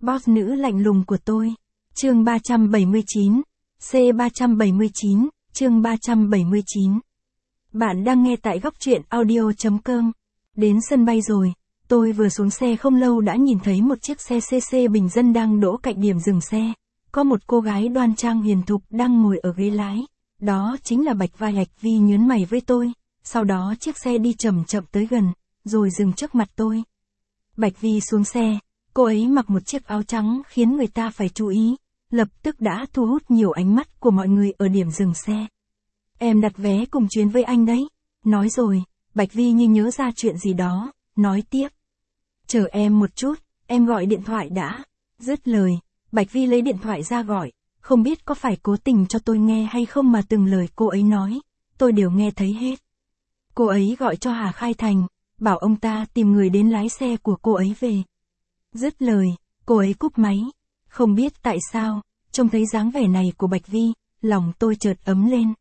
Boss nữ lạnh lùng của tôi. Chương 379. C379, chương 379. Bạn đang nghe tại góc truyện audio.com. Đến sân bay rồi, tôi vừa xuống xe không lâu đã nhìn thấy một chiếc xe CC bình dân đang đỗ cạnh điểm dừng xe. Có một cô gái đoan trang hiền thục đang ngồi ở ghế lái. Đó chính là Bạch Vai. Bạch Vi nhớn mày với tôi. Sau đó chiếc xe đi chậm chậm tới gần, rồi dừng trước mặt tôi. Bạch Vi xuống xe, cô ấy mặc một chiếc áo trắng khiến người ta phải chú ý, lập tức đã thu hút nhiều ánh mắt của mọi người ở điểm dừng xe. Em đặt vé cùng chuyến với anh đấy. Nói rồi, Bạch Vi như nhớ ra chuyện gì đó, nói tiếp. Chờ em một chút, em gọi điện thoại đã. Dứt lời, Bạch Vi lấy điện thoại ra gọi, không biết có phải cố tình cho tôi nghe hay không mà từng lời cô ấy nói, tôi đều nghe thấy hết. Cô ấy gọi cho Hà Khai Thành, bảo ông ta tìm người đến lái xe của cô ấy về. Dứt lời, cô ấy cúp máy. Không biết tại sao, trông thấy dáng vẻ này của Bạch Vi, lòng tôi chợt ấm lên.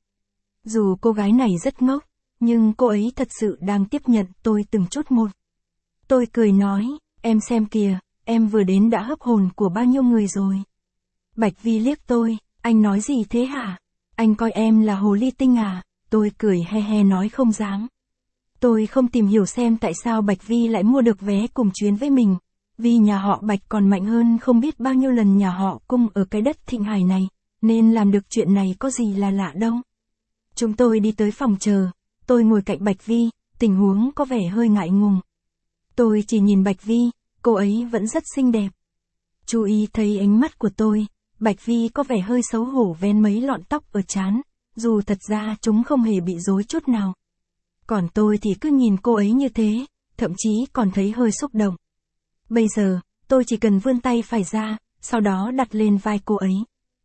Dù cô gái này rất ngốc, nhưng cô ấy thật sự đang tiếp nhận tôi từng chút một. Tôi cười nói, em xem kìa, em vừa đến đã hấp hồn của bao nhiêu người rồi. Bạch Vi liếc tôi, anh nói gì thế hả? Anh coi em là hồ ly tinh à? Tôi cười he he nói không dám. Tôi không tìm hiểu xem tại sao Bạch Vi lại mua được vé cùng chuyến với mình. Vì nhà họ Bạch còn mạnh hơn không biết bao nhiêu lần nhà họ Cung ở cái đất Thịnh Hải này, nên làm được chuyện này có gì là lạ đâu. Chúng tôi đi tới phòng chờ, tôi ngồi cạnh Bạch Vi, tình huống có vẻ hơi ngại ngùng. Tôi chỉ nhìn Bạch Vi, cô ấy vẫn rất xinh đẹp. Chú ý thấy ánh mắt của tôi, Bạch Vi có vẻ hơi xấu hổ vén mấy lọn tóc ở trán, dù thật ra chúng không hề bị rối chút nào. Còn tôi thì cứ nhìn cô ấy như thế, thậm chí còn thấy hơi xúc động. Bây giờ, tôi chỉ cần vươn tay phải ra, sau đó đặt lên vai cô ấy.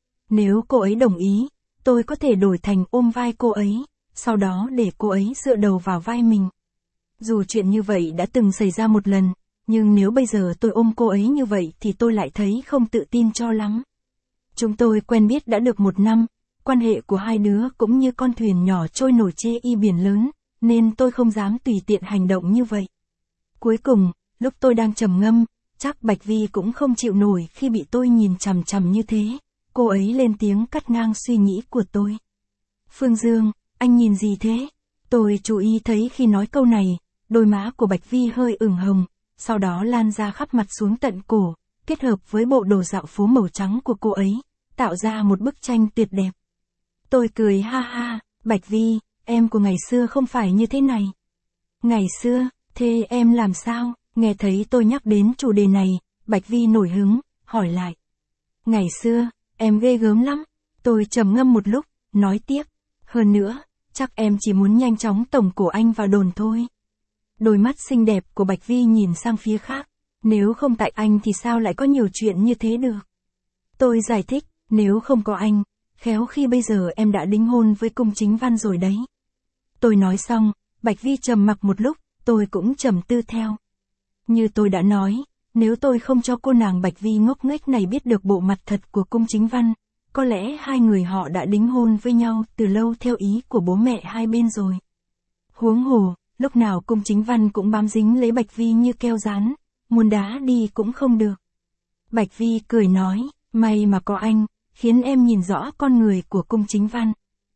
Nếu cô ấy đồng ý, tôi có thể đổi thành ôm vai cô ấy, sau đó để cô ấy dựa đầu vào vai mình. Dù chuyện như vậy đã từng xảy ra một lần, nhưng nếu bây giờ tôi ôm cô ấy như vậy thì tôi lại thấy không tự tin cho lắm. Chúng tôi quen biết đã được 1 năm, quan hệ của hai đứa cũng như con thuyền nhỏ trôi nổi trên biển lớn, nên tôi không dám tùy tiện hành động như vậy. Cuối cùng, lúc tôi đang trầm ngâm, chắc Bạch Vi cũng không chịu nổi khi bị tôi nhìn chằm chằm như thế. Cô ấy lên tiếng cắt ngang suy nghĩ của tôi. Phương Dương, anh nhìn gì thế? Tôi chú ý thấy khi nói câu này, đôi má của Bạch Vi hơi ửng hồng, sau đó lan ra khắp mặt xuống tận cổ, kết hợp với bộ đồ dạo phố màu trắng của cô ấy, tạo ra một bức tranh tuyệt đẹp. Tôi cười ha ha, Bạch Vi, em của ngày xưa không phải như thế này. Ngày xưa, thế em làm sao? Nghe thấy tôi nhắc đến chủ đề này, Bạch Vi nổi hứng, hỏi lại. Ngày xưa, em ghê gớm lắm. Tôi trầm ngâm một lúc, nói tiếp. Hơn nữa, chắc em chỉ muốn nhanh chóng tổng cổ anh vào đồn thôi. Đôi mắt xinh đẹp của Bạch Vi nhìn sang phía khác. Nếu không tại anh thì sao lại có nhiều chuyện như thế được? Tôi giải thích, nếu không có anh, khéo khi bây giờ em đã đính hôn với Cung Chính Văn rồi đấy. Tôi nói xong, Bạch Vi trầm mặc một lúc, tôi cũng trầm tư theo. Như tôi đã nói, nếu tôi không cho cô nàng Bạch Vi ngốc nghếch này biết được bộ mặt thật của Cung Chính Văn, có lẽ hai người họ đã đính hôn với nhau từ lâu theo ý của bố mẹ hai bên rồi. Huống hồ, lúc nào Cung Chính Văn cũng bám dính lấy Bạch Vi như keo dán, muốn đá đi cũng không được. Bạch Vi cười nói, may mà có anh, khiến em nhìn rõ con người của Cung Chính Văn.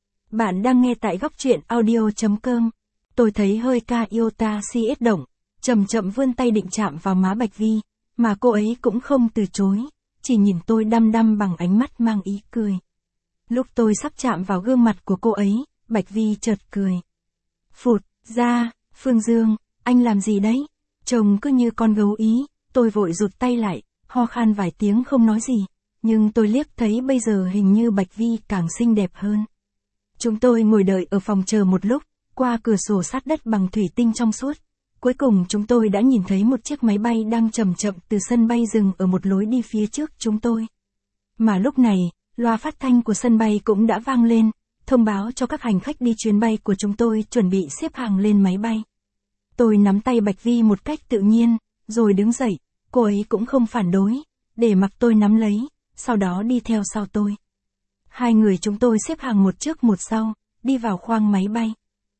Bạn đang nghe tại góc truyện audio.com. Tôi thấy hơi ca iota si ết động, chậm chậm vươn tay định chạm vào má Bạch Vi, mà cô ấy cũng không từ chối, chỉ nhìn tôi đăm đăm bằng ánh mắt mang ý cười. Lúc tôi sắp chạm vào gương mặt của cô ấy, Bạch Vi chợt cười. Phụt ra, Phương Dương, anh làm gì đấy? Trông cứ như con gấu ý, tôi vội rụt tay lại, ho khan vài tiếng không nói gì, nhưng tôi liếc thấy bây giờ hình như Bạch Vi càng xinh đẹp hơn. Chúng tôi ngồi đợi ở phòng chờ một lúc, qua cửa sổ sát đất bằng thủy tinh trong suốt. Cuối cùng chúng tôi đã nhìn thấy một chiếc máy bay đang chậm chậm từ sân bay dừng ở một lối đi phía trước chúng tôi. Mà lúc này, loa phát thanh của sân bay cũng đã vang lên, thông báo cho các hành khách đi chuyến bay của chúng tôi chuẩn bị xếp hàng lên máy bay. Tôi nắm tay Bạch Vi một cách tự nhiên, rồi đứng dậy, cô ấy cũng không phản đối, để mặc tôi nắm lấy, sau đó đi theo sau tôi. Hai người chúng tôi xếp hàng một trước một sau, đi vào khoang máy bay.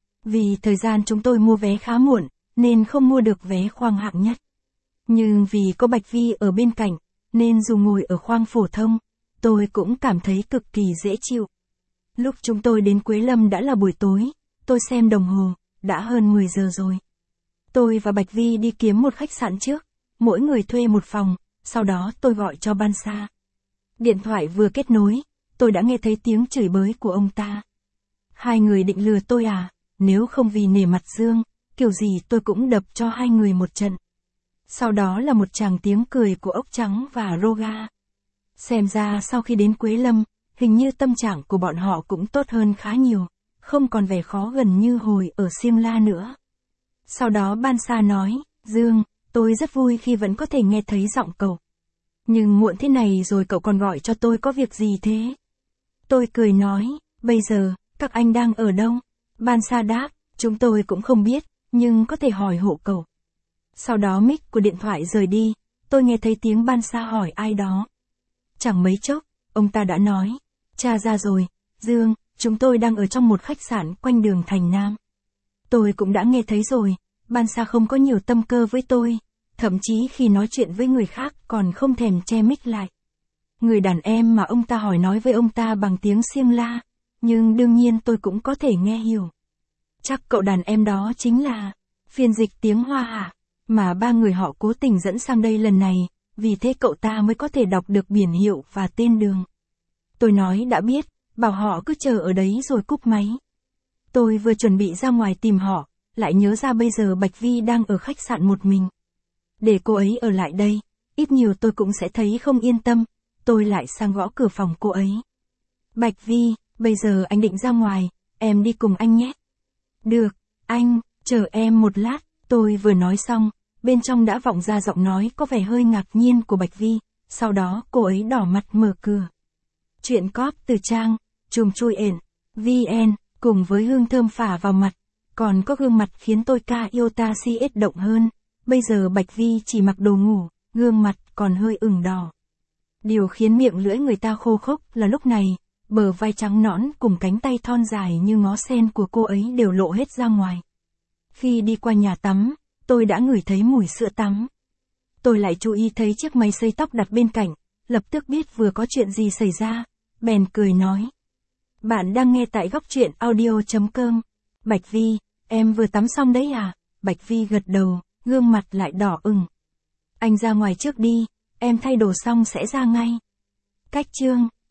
Vì thời gian chúng tôi mua vé khá muộn, nên không mua được vé khoang hạng nhất. Nhưng vì có Bạch Vi ở bên cạnh, nên dù ngồi ở khoang phổ thông, tôi cũng cảm thấy cực kỳ dễ chịu. Lúc chúng tôi đến Quế Lâm đã là buổi tối, tôi xem đồng hồ, đã hơn 10 giờ rồi. Tôi và Bạch Vi đi kiếm một khách sạn trước, mỗi người thuê một phòng, sau đó tôi gọi cho Ban Sa. Điện thoại vừa kết nối, tôi đã nghe thấy tiếng chửi bới của ông ta. Hai người định lừa tôi à, nếu không vì nể mặt Dương, kiểu gì tôi cũng đập cho hai người một trận. Sau đó là một tràng tiếng cười của ốc trắng và Roga. Xem ra sau khi đến Quế Lâm, hình như tâm trạng của bọn họ cũng tốt hơn khá nhiều, không còn vẻ khó gần như hồi ở Siêng La nữa. Sau đó Ban Sa nói, Dương, tôi rất vui khi vẫn có thể nghe thấy giọng cậu. Nhưng muộn thế này rồi cậu còn gọi cho tôi có việc gì thế? Tôi cười nói, bây giờ, các anh đang ở đâu? Ban Sa đáp, chúng tôi cũng không biết, nhưng có thể hỏi hộ cậu. Sau đó mic của điện thoại rời đi, tôi nghe thấy tiếng Ban Sa hỏi ai đó. Chẳng mấy chốc, ông ta đã nói, tra ra rồi, Dương, chúng tôi đang ở trong một khách sạn quanh đường Thành Nam. Tôi cũng đã nghe thấy rồi, Ban Sa không có nhiều tâm cơ với tôi, thậm chí khi nói chuyện với người khác còn không thèm che mic lại. Người đàn em mà ông ta hỏi nói với ông ta bằng tiếng Siêng La, nhưng đương nhiên tôi cũng có thể nghe hiểu. Chắc cậu đàn em đó chính là phiên dịch tiếng Hoa hả? Mà ba người họ cố tình dẫn sang đây lần này, vì thế cậu ta mới có thể đọc được biển hiệu và tên đường. Tôi nói đã biết, bảo họ cứ chờ ở đấy rồi cúp máy. Tôi vừa chuẩn bị ra ngoài tìm họ, lại nhớ ra bây giờ Bạch Vi đang ở khách sạn một mình. Để cô ấy ở lại đây, ít nhiều tôi cũng sẽ thấy không yên tâm, tôi lại sang gõ cửa phòng cô ấy. Bạch Vi, bây giờ anh định ra ngoài, em đi cùng anh nhé. Được, anh, chờ em một lát, tôi vừa nói xong, bên trong đã vọng ra giọng nói có vẻ hơi ngạc nhiên của Bạch Vi, sau đó cô ấy đỏ mặt mở cửa. Chuyện cóp từ trang, chùm chui ển, VN, cùng với hương thơm phả vào mặt, còn có gương mặt khiến tôi ca yêu ta si ết động hơn, bây giờ Bạch Vi chỉ mặc đồ ngủ, gương mặt còn hơi ửng đỏ. Điều khiến miệng lưỡi người ta khô khốc là lúc này, bờ vai trắng nõn cùng cánh tay thon dài như ngó sen của cô ấy đều lộ hết ra ngoài. Khi đi qua nhà tắm, tôi đã ngửi thấy mùi sữa tắm. Tôi lại chú ý thấy chiếc máy sấy tóc đặt bên cạnh, lập tức biết vừa có chuyện gì xảy ra, bèn cười nói. Bạn đang nghe tại góc truyện audio.com. Bạch Vi, em vừa tắm xong đấy à? Bạch Vi gật đầu, gương mặt lại đỏ ửng. Anh ra ngoài trước đi, em thay đồ xong sẽ ra ngay. Cách chương